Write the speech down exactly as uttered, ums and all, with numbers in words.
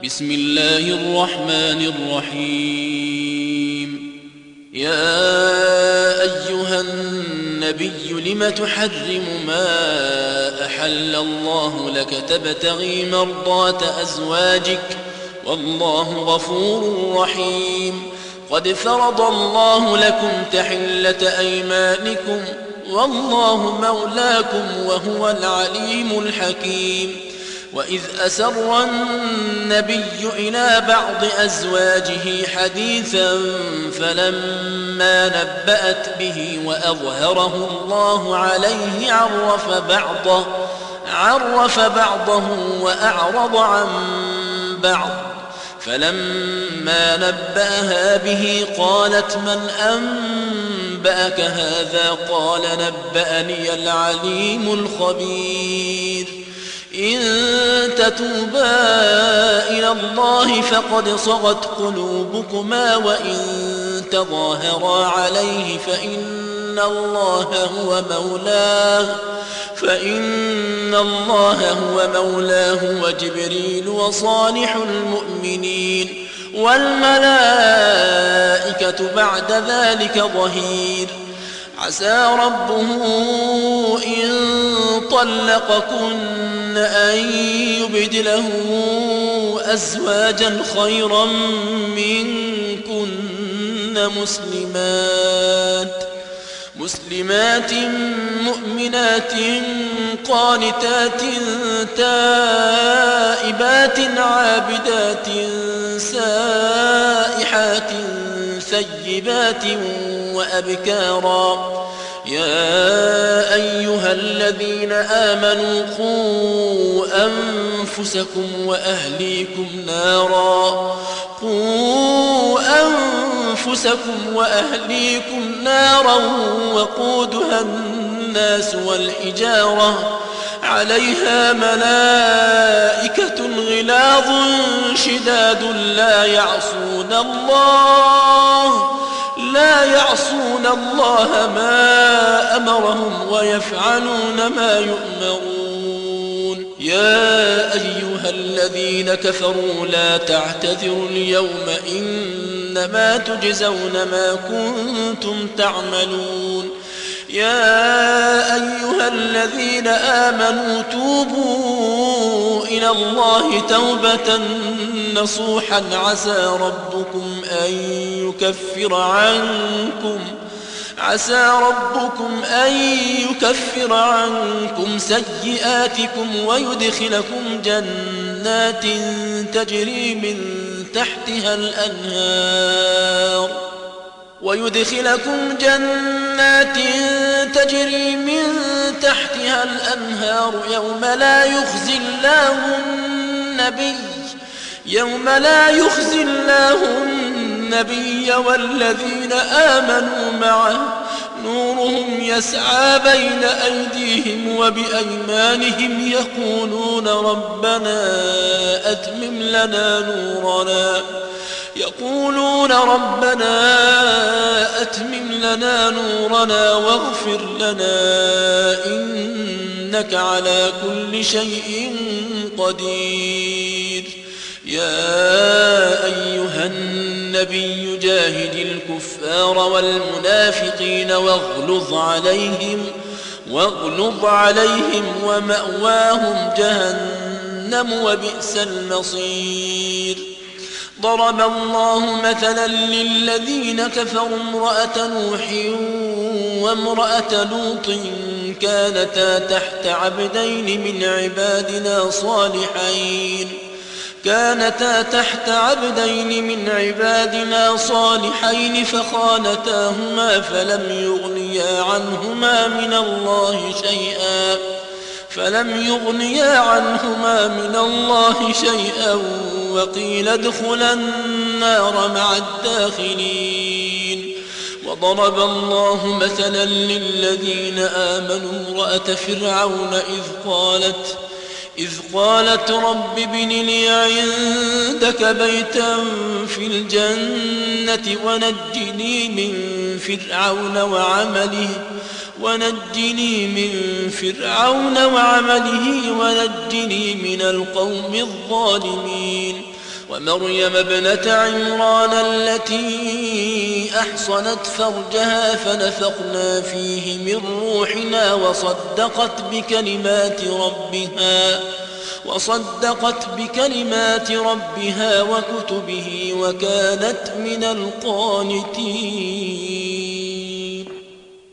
بسم الله الرحمن الرحيم. يا أيها النبي لم تحرم ما أحل الله لك تبتغي مرضات أزواجك والله غفور رحيم. قد فرض الله لكم تحلة أيمانكم والله مولاكم وهو العليم الحكيم. وإذ أسر النبي إلى بعض أزواجه حديثا فلما نبأت به وأظهره الله عليه عرف بعضه, عرف بعضه وأعرض عن بعض. فلما نبأها به قالت من أنبأك هذا؟ قال نبأني العليم الخبير. إن تتوبا إلى الله فقد صغت قلوبكما وإن تظاهرا عليه فإن الله هو مولاه فإن الله هو مولاه وجبريل وصالح المؤمنين والملائكة بعد ذلك ظهير. عسى ربه إن طلقكن أن يبدله أزواجا خيرا منكن مسلمات مسلمات مؤمنات قانتات تائبات عابدات سائحات ثيبات وأبكارا. يا أيها الذين آمنوا قوا أنفسكم وأهليكم نارا قوا أنفسكم وأهليكم نارا وقودها الناس والحجارة عليها ملائكة غلاظ شداد لا يعصون الله لا يعصون الله ما أمرهم ويفعلون ما يؤمرون. يا أيها الذين كفروا لا تعتذروا اليوم إنما تجزون ما كنتم تعملون. يا أيها الذين آمنوا توبوا إلى الله توبة نصوحا عسى ربكم أن يكفر عنكم عسى ربكم أن يكفر عنكم سيئاتكم ويدخلكم جنات تجري من تحتها الأنهار ويدخلكم جنات تجري من تحتها الأنهار يوم لا يخزي الله النبي يوم لا يخزي الله النبي والذين آمنوا معه نورهم يسعى بين أيديهم وبأيمانهم يقولون ربنا أتمم لنا نورنا يقولون ربنا أتمم لنا نورنا واغفر لنا إنك على كل شيء قدير. يا أيها النبي جاهد الكفار والمنافقين واغلظ عليهم واغلظ عليهم ومأواهم جهنم وبئس المصير. ضرب الله مثلا للذين كفروا امرأة نوح وامرأة لوط كانتا تحت عبدين من عبادنا صالحين كانتا تحت عبدين من عبادنا صالحين فخانتاهما فلم يغنيا عنهما من الله شيئا فلم يغنيا عنهما من الله شيئا وقيل ادخلا النار مع الداخلين. وضرب الله مثلا للذين آمنوا امرأة فرعون إذ قالت إذ قالت رب ابن لي عندك بيتا في الجنة ونجني من فرعون وعمله ونجني من فرعون وعمله ونجني من القوم الظالمين. ومريم ابنة عمران التي أحصنت فرجها فنفخنا فيه من روحنا وصدقت بكلمات ربها وصدقت بكلمات ربها وكتبه وكانت من القانتين.